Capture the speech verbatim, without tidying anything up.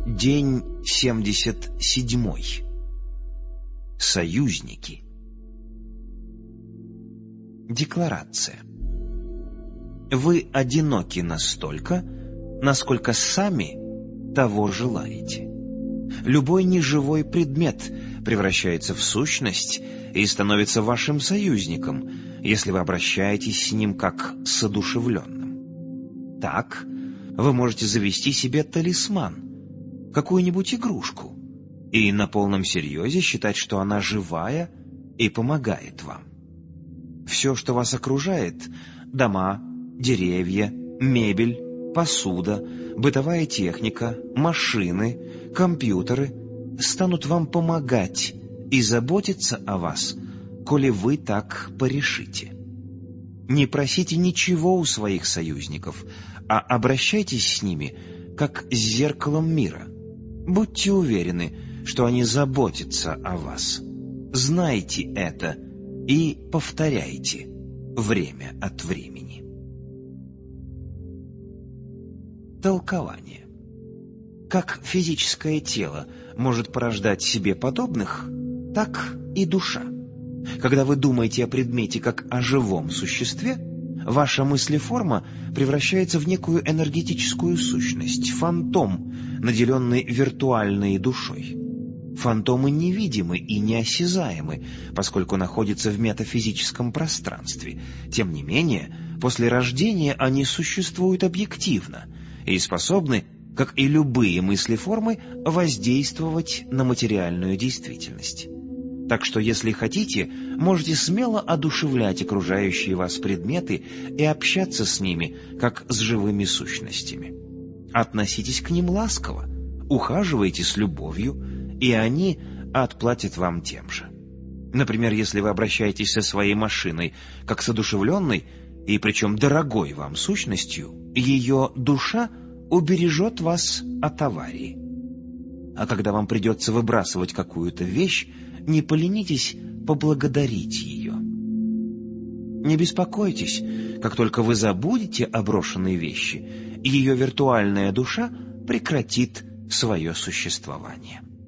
День семьдесят седьмой. Союзники. Декларация. Вы одиноки настолько, насколько сами того желаете. Любой неживой предмет превращается в сущность и становится вашим союзником, если вы обращаетесь с ним как с одушевленным. Так вы можете завести себе талисман, какую-нибудь игрушку, и на полном серьезе считать, что она живая и помогает вам. Все, что вас окружает — дома, деревья, мебель, посуда, бытовая техника, машины, компьютеры — станут вам помогать и заботиться о вас, коли вы так порешите. Не просите ничего у своих союзников, а обращайтесь с ними, как с зеркалом мира. Будьте уверены, что они заботятся о вас. Знайте это и повторяйте время от времени. Толкование. Как физическое тело может порождать себе подобных, так и душа. Когда вы думаете о предмете как о живом существе, ваша мыслеформа превращается в некую энергетическую сущность, фантом, наделенный виртуальной душой. Фантомы невидимы и неосязаемы, поскольку находятся в метафизическом пространстве. Тем не менее, после рождения они существуют объективно и способны, как и любые мыслеформы, воздействовать на материальную действительность. Так что, если хотите, можете смело одушевлять окружающие вас предметы и общаться с ними, как с живыми сущностями. Относитесь к ним ласково, ухаживайте с любовью, и они отплатят вам тем же. Например, если вы обращаетесь со своей машиной, как с одушевленной, и причем дорогой вам сущностью, ее душа убережет вас от аварии. А когда вам придется выбрасывать какую-то вещь, не поленитесь поблагодарить ее. Не беспокойтесь, как только вы забудете о брошенной вещи, ее виртуальная душа прекратит свое существование.